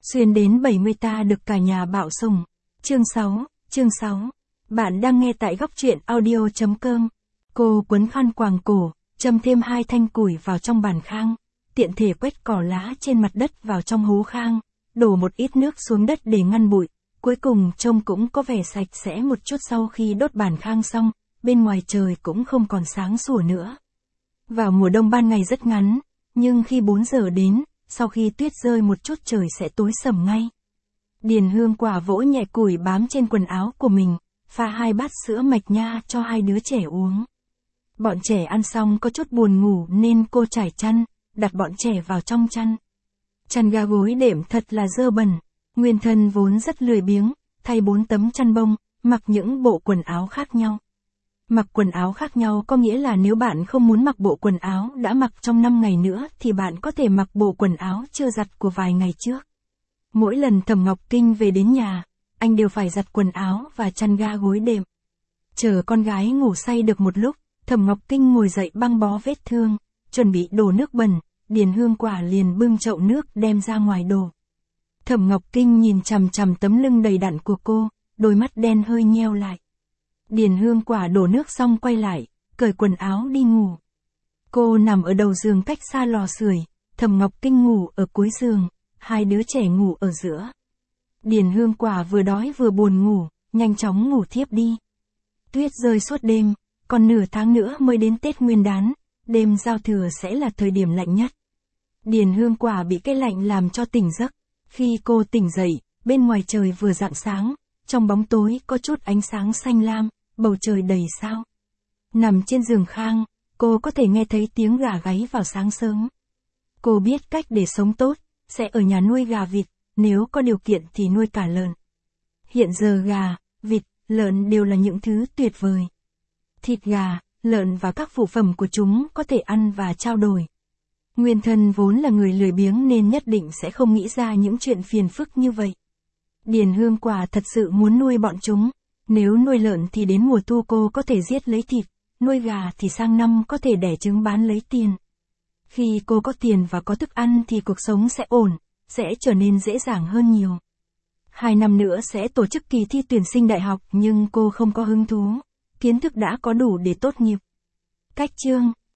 Xuyên đến 70 ta được cả nhà bảo sùng. Chương 6. Bạn đang nghe tại góc truyện audio.com. Cô quấn khăn quàng cổ, châm thêm 2 thanh củi vào trong bàn khang, tiện thể quét cỏ lá trên mặt đất vào trong hố khang, đổ một ít nước xuống đất để ngăn bụi, cuối cùng trông cũng có vẻ sạch sẽ một chút. Sau khi đốt bàn khang xong, bên ngoài trời cũng không còn sáng sủa nữa. Vào mùa đông ban ngày rất ngắn, nhưng khi 4 giờ đến, sau khi tuyết rơi một chút trời sẽ tối sầm ngay. Điền Hương Quả vỗ nhẹ củi bám trên quần áo của mình, pha 2 bát sữa mạch nha cho 2 đứa trẻ uống. Bọn trẻ ăn xong có chút buồn ngủ nên cô trải chăn, đặt bọn trẻ vào trong chăn. Chăn ga gối đệm thật là dơ bẩn, Nguyên Thân vốn rất lười biếng, thay 4 tấm chăn bông, mặc những bộ quần áo khác nhau. Mặc quần áo khác nhau có nghĩa là nếu bạn không muốn mặc bộ quần áo đã mặc trong 5 ngày nữa thì bạn có thể mặc bộ quần áo chưa giặt của vài ngày trước. Mỗi lần Thẩm Ngọc Kinh về đến nhà, anh đều phải giặt quần áo và chăn ga gối đệm. Chờ con gái ngủ say được một lúc, Thẩm Ngọc Kinh ngồi dậy băng bó vết thương, chuẩn bị đổ nước bẩn, Điền Hương Quả liền bưng chậu nước đem ra ngoài đổ. Thẩm Ngọc Kinh nhìn chằm chằm tấm lưng đầy đặn của cô, đôi mắt đen hơi nheo lại. Điền Hương Quả đổ nước xong quay lại, cởi quần áo đi ngủ. Cô nằm ở đầu giường cách xa lò sưởi, Thẩm Ngọc Kinh ngủ ở cuối giường, 2 đứa trẻ ngủ ở giữa. Điền Hương Quả vừa đói vừa buồn ngủ, nhanh chóng ngủ thiếp đi. Tuyết rơi suốt đêm, còn nửa tháng nữa mới đến Tết Nguyên Đán, đêm giao thừa sẽ là thời điểm lạnh nhất. Điền Hương Quả bị cái lạnh làm cho tỉnh giấc. Khi cô tỉnh dậy, bên ngoài trời vừa rạng sáng, trong bóng tối có chút ánh sáng xanh lam, bầu trời đầy sao. Nằm trên giường khang, cô có thể nghe thấy tiếng gà gáy vào sáng sớm. Cô biết cách để sống tốt, sẽ ở nhà nuôi gà vịt, nếu có điều kiện thì nuôi cả lợn. Hiện giờ gà, vịt, lợn đều là những thứ tuyệt vời. Thịt gà, lợn và các phụ phẩm của chúng có thể ăn và trao đổi. Nguyên Thân vốn là người lười biếng nên nhất định sẽ không nghĩ ra những chuyện phiền phức như vậy. Điền Hương Quả thật sự muốn nuôi bọn chúng. Nếu nuôi lợn thì đến mùa thu cô có thể giết lấy thịt, nuôi gà thì sang năm có thể đẻ trứng bán lấy tiền. Khi cô có tiền và có thức ăn thì cuộc sống sẽ ổn, sẽ trở nên dễ dàng hơn nhiều. 2 năm nữa sẽ tổ chức kỳ thi tuyển sinh đại học nhưng cô không có hứng thú, kiến thức đã có đủ để tốt nghiệp. Cách chương